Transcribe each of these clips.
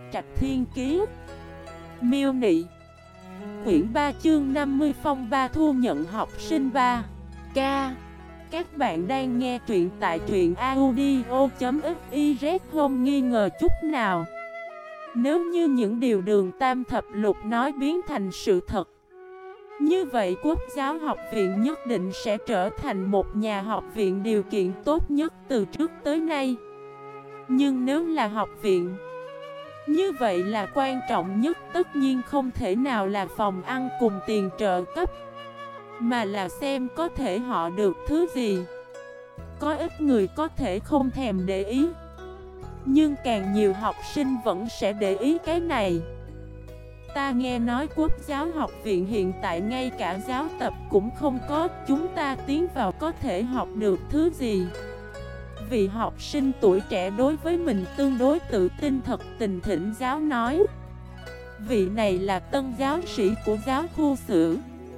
Trạch Thiên Kiế. Miêu Nị. Quyển 3 chương 50 phong ba thu nhận học sinh 3 Ca. Các bạn đang nghe truyện tại truyện audio.xyz, không nghi ngờ chút nào. Nếu như những điều Đường Tam Thập Lục nói biến thành sự thật, như vậy Quốc giáo học viện nhất định sẽ trở thành một nhà học viện điều kiện tốt nhất từ trước tới nay. Nhưng nếu là học viện, như vậy là quan trọng nhất tất nhiên không thể nào là phòng ăn cùng tiền trợ cấp, mà là xem có thể họ được thứ gì. Có ít người có thể không thèm để ý, nhưng càng nhiều học sinh vẫn sẽ để ý cái này. Ta nghe nói Quốc giáo học viện hiện tại ngay cả giáo tập cũng không có, chúng ta tiến vào có thể học được thứ gì? Vị học sinh tuổi trẻ đối với mình tương đối tự tin thật tình thỉnh giáo nói. Vị này là tân giáo sĩ của giáo khu Sử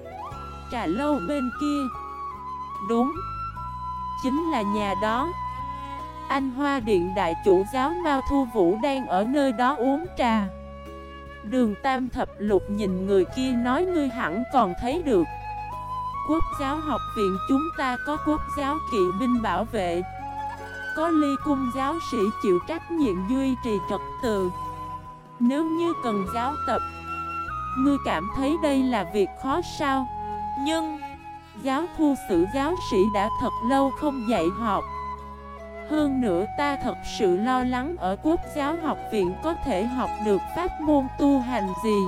Trà Lâu bên kia. Đúng, chính là nhà đó. Anh Hoa Điện đại chủ giáo Mao Thu Vũ đang ở nơi đó uống trà. Đường Tam Thập Lục nhìn người kia nói, ngươi hẳn còn thấy được. Quốc giáo học viện chúng ta có quốc giáo kỵ binh bảo vệ, có ly cung giáo sĩ chịu trách nhiệm duy trì trật tự. Nếu như cần giáo tập, ngươi cảm thấy đây là việc khó sao? Nhưng giáo khu Sử giáo sĩ đã thật lâu không dạy học. Hơn nữa ta thật sự lo lắng ở Quốc giáo học viện có thể học được pháp môn tu hành gì.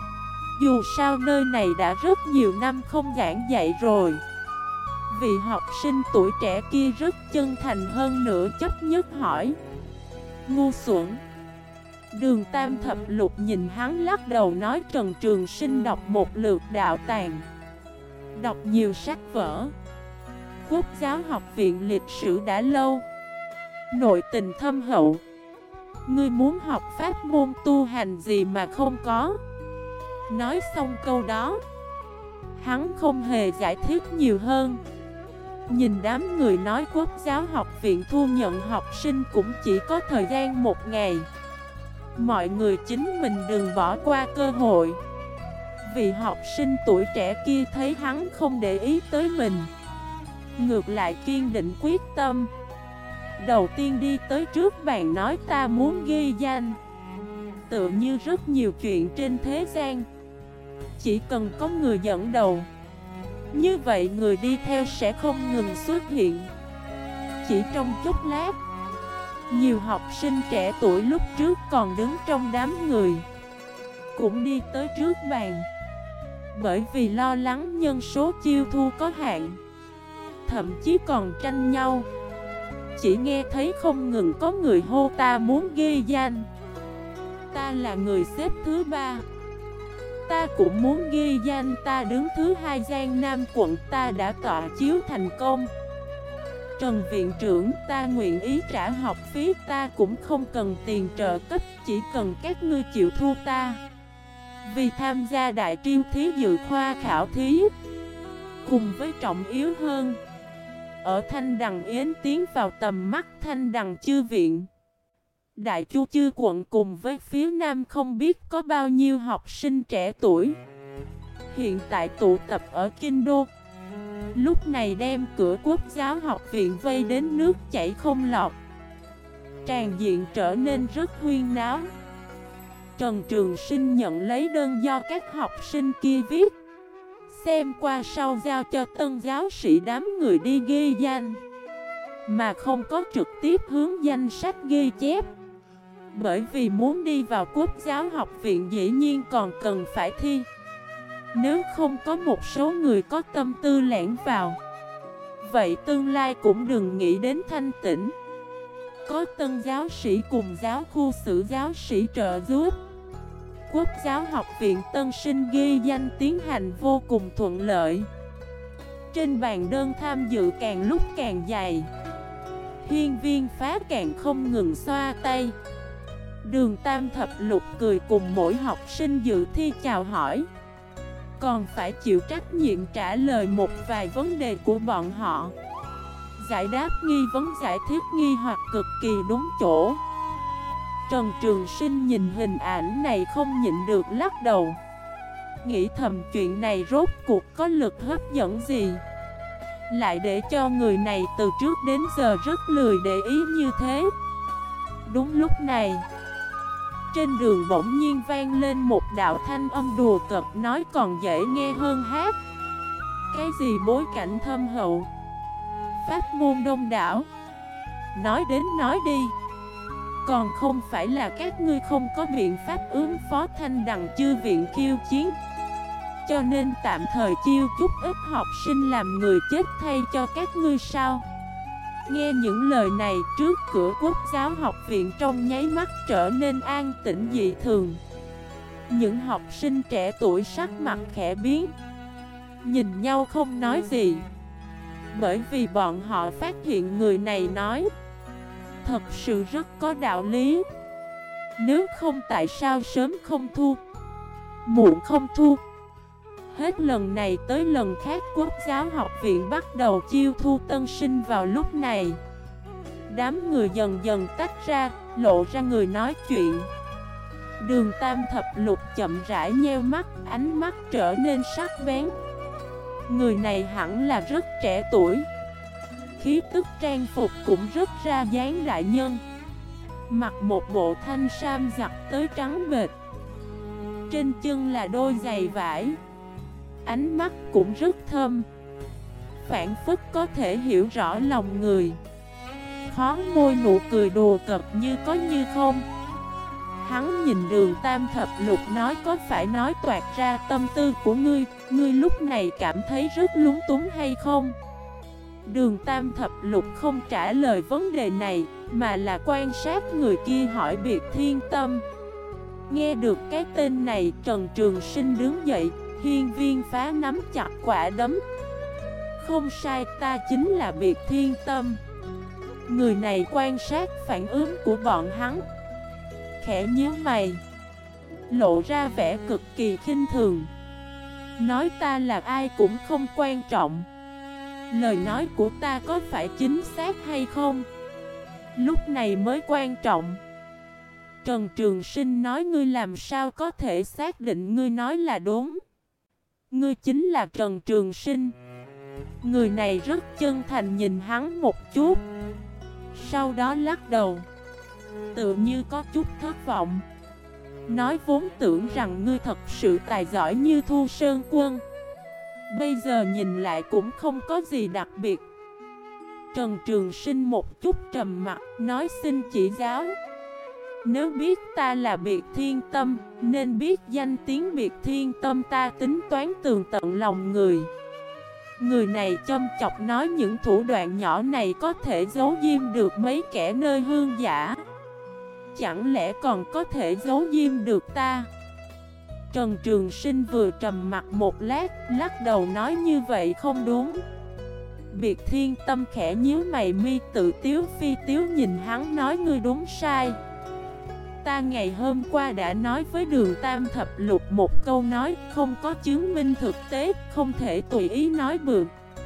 Dù sao nơi này đã rất nhiều năm không giảng dạy rồi. Vị học sinh tuổi trẻ kia rất chân thành hơn nữa chấp nhất hỏi. Ngu xuẩn. Đường Tam Thập Lục nhìn hắn lắc đầu nói, Trần Trường Sinh đọc một lượt đạo tàng, đọc nhiều sách vở. Quốc giáo học viện lịch sử đã lâu, nội tình thâm hậu. Ngươi muốn học pháp môn tu hành gì mà không có? Nói xong câu đó, hắn không hề giải thích nhiều hơn. Nhìn đám người nói Quốc giáo học viện thu nhận học sinh cũng chỉ có thời gian 1 ngày. Mọi người chính mình đừng bỏ qua cơ hội. Vị học sinh tuổi trẻ kia thấy hắn không để ý tới mình, ngược lại kiên định quyết tâm. Đầu tiên đi tới trước bàn nói, ta muốn ghi danh. Tựa như rất nhiều chuyện trên thế gian, chỉ cần có người dẫn đầu, như vậy người đi theo sẽ không ngừng xuất hiện. Chỉ trong chốc lát, nhiều học sinh trẻ tuổi lúc trước còn đứng trong đám người cũng đi tới trước bàn. Bởi vì lo lắng nhân số chiêu thu có hạn, thậm chí còn tranh nhau. Chỉ nghe thấy không ngừng có người hô, ta muốn ghi danh. Ta là người xếp thứ 3, ta cũng muốn ghi danh. Ta đứng thứ 2 Giang Nam quận, ta đã tọa chiếu thành công. Trần viện trưởng, ta nguyện ý trả học phí, ta cũng không cần tiền trợ cấp, chỉ cần các ngươi chịu thu ta. Vì tham gia đại triêu thí dự khoa khảo thí, cùng với trọng yếu hơn, ở Thanh Đằng Yến tiến vào tầm mắt Thanh Đằng chư viện, Đại Chu chư quận cùng với phía Nam không biết có bao nhiêu học sinh trẻ tuổi hiện tại tụ tập ở Kinh Đô. Lúc này đem cửa Quốc giáo học viện vây đến nước chảy không lọt, tràn diện trở nên rất huyên náo. Trần Trường Sinh nhận lấy đơn do các học sinh kia viết, xem qua sau giao cho tân giáo sĩ đám người đi ghi danh, mà không có trực tiếp hướng danh sách ghi chép. Bởi vì muốn đi vào Quốc giáo học viện dĩ nhiên còn cần phải thi. Nếu không có một số người có tâm tư lẻn vào, vậy tương lai cũng đừng nghĩ đến thanh tĩnh. Có tân giáo sĩ cùng giáo khu Sử giáo sĩ trợ giúp, Quốc giáo học viện tân sinh ghi danh tiến hành vô cùng thuận lợi. Trên bàn đơn tham dự càng lúc càng dày, Hiên Viên Phá càng không ngừng xoa tay. Đường Tam Thập Lục cười cùng mỗi học sinh dự thi chào hỏi, còn phải chịu trách nhiệm trả lời một vài vấn đề của bọn họ, giải đáp nghi vấn, giải thích nghi hoặc cực kỳ đúng chỗ. Trần Trường Sinh nhìn hình ảnh này không nhịn được lắc đầu. Nghĩ thầm chuyện này rốt cuộc có lực hấp dẫn gì, lại để cho người này từ trước đến giờ rất lười để ý như thế. Đúng lúc này, trên đường bỗng nhiên vang lên một đạo thanh âm đùa cợt nói còn dễ nghe hơn hát. Cái gì bối cảnh thâm hậu, pháp môn đông đảo, nói đến nói đi, còn không phải là các ngươi không có biện pháp ứng phó thanh đằng chư viện khiêu chiến, cho nên tạm thời chiêu chút ít học sinh làm người chết thay cho các ngươi sao? Nghe những lời này, trước cửa Quốc giáo học viện trong nháy mắt trở nên an tĩnh dị thường. Những học sinh trẻ tuổi sắc mặt khẽ biến, nhìn nhau không nói gì, bởi vì bọn họ phát hiện người này nói thật sự rất có đạo lý. Nếu không tại sao sớm không thu, muộn không thu? Hết lần này tới lần khác Quốc giáo học viện bắt đầu chiêu thu tân sinh vào lúc này. Đám người dần dần tách ra, lộ ra người nói chuyện. Đường Tam Thập Lục chậm rãi nheo mắt, ánh mắt trở nên sắc bén. Người này hẳn là rất trẻ tuổi, khí tức trang phục cũng rất ra dáng đại nhân. Mặc một bộ thanh sam giặt tới trắng bệt, trên chân là đôi giày vải, ánh mắt cũng rất thâm, phảng phất có thể hiểu rõ lòng người. Khó môi nụ cười đùa cợt như có như không. Hắn nhìn Đường Tam Thập Lục nói có phải nói toạc ra tâm tư của ngươi lúc này cảm thấy rất lúng túng hay không? Đường Tam Thập Lục không trả lời vấn đề này, mà là quan sát người kia hỏi Biệt Thiên Tâm. Nghe được cái tên này, Trần Trường Sinh đứng dậy, hiên viên phá nắm chặt quả đấm. Không sai, ta chính là Biệt Thiên Tâm. Người này quan sát phản ứng của bọn hắn, khẽ nhíu mày, lộ ra vẻ cực kỳ khinh thường. Nói ta là ai cũng không quan trọng, lời nói của ta có phải chính xác hay không, lúc này mới quan trọng. Trần Trường Sinh nói ngươi làm sao có thể xác định ngươi nói là đúng? Ngươi chính là Trần Trường Sinh. Người này rất chân thành nhìn hắn một chút, sau đó lắc đầu, tựa như có chút thất vọng. Nói vốn tưởng rằng ngươi thật sự tài giỏi như Thu Sơn Quân, bây giờ nhìn lại cũng không có gì đặc biệt. Trần Trường Sinh một chút trầm mặt, nói xin chỉ giáo. Nếu biết ta là Biệt Thiên Tâm, nên biết danh tiếng Biệt Thiên Tâm ta tính toán tường tận lòng người. Người này châm chọc nói những thủ đoạn nhỏ này có thể giấu diêm được mấy kẻ nơi hương giả, chẳng lẽ còn có thể giấu diêm được ta? Trần Trường Sinh vừa trầm mặt một lát, lắc đầu nói như vậy không đúng. Biệt Thiên Tâm khẽ nhíu mày mi, tự tiếu phi tiếu nhìn hắn nói ngươi đúng sai. Ta ngày hôm qua đã nói với Đường Tam Thập Lục một câu nói không có chứng minh thực tế, không thể tùy ý nói bừa.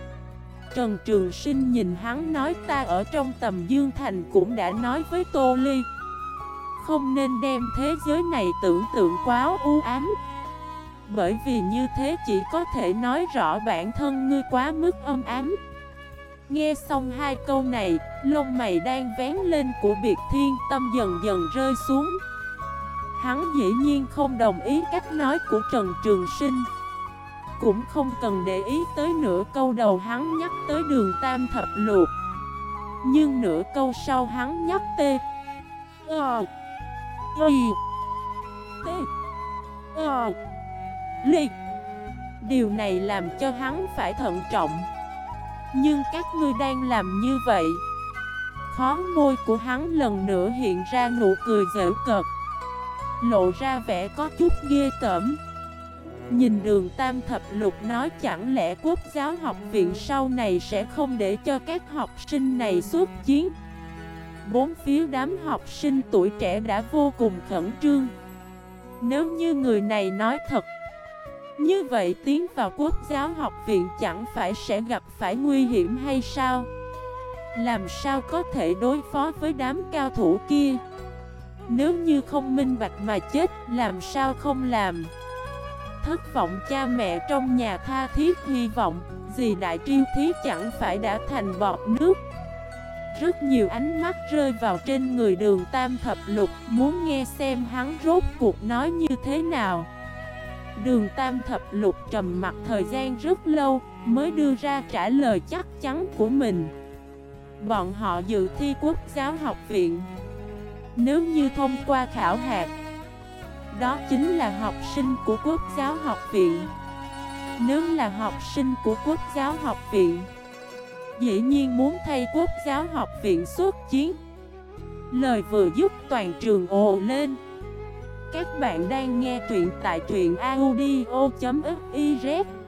Trần Trường Sinh nhìn hắn nói ta ở trong Tầm Dương Thành cũng đã nói với Tô Ly, không nên đem thế giới này tưởng tượng quá u ám, bởi vì như thế chỉ có thể nói rõ bản thân ngươi quá mức âm ám. Nghe xong hai câu này, lông mày đang vén lên của Biệt Thiên Tâm dần dần rơi xuống. Hắn dĩ nhiên không đồng ý cách nói của Trần Trường Sinh, cũng không cần để ý tới nửa câu đầu hắn nhắc tới Đường Tam Thập Lục. Nhưng nửa câu sau hắn nhắc tê liệt. Điều này làm cho hắn phải thận trọng. Nhưng các ngươi đang làm như vậy. Khóe môi của hắn lần nữa hiện ra nụ cười giễu cợt, lộ ra vẻ có chút ghê tởm. Nhìn Đường Tam Thập Lục nói chẳng lẽ Quốc giáo học viện sau này sẽ không để cho các học sinh này xuất chiến? Bốn phía đám học sinh tuổi trẻ đã vô cùng khẩn trương. Nếu như người này nói thật, như vậy tiến vào Quốc giáo học viện chẳng phải sẽ gặp phải nguy hiểm hay sao? Làm sao có thể đối phó với đám cao thủ kia? Nếu như không minh bạch mà chết, làm sao không làm? Thất vọng cha mẹ trong nhà tha thiết hy vọng, dì Đại Triêu Thí chẳng phải đã thành bọt nước. Rất nhiều ánh mắt rơi vào trên người Đường Tam Thập Lục, muốn nghe xem hắn rốt cuộc nói như thế nào. Đường Tam Thập Lục trầm mặc thời gian rất lâu, mới đưa ra trả lời chắc chắn của mình. Bọn họ dự thi Quốc giáo học viện. Nếu như thông qua khảo hạt, đó chính là học sinh của Quốc giáo học viện. Nếu là học sinh của Quốc giáo học viện, dĩ nhiên muốn thay Quốc giáo học viện xuất chiến. Lời vừa dứt toàn trường ồ lên. Các bạn đang nghe truyện tại truyện audio.fif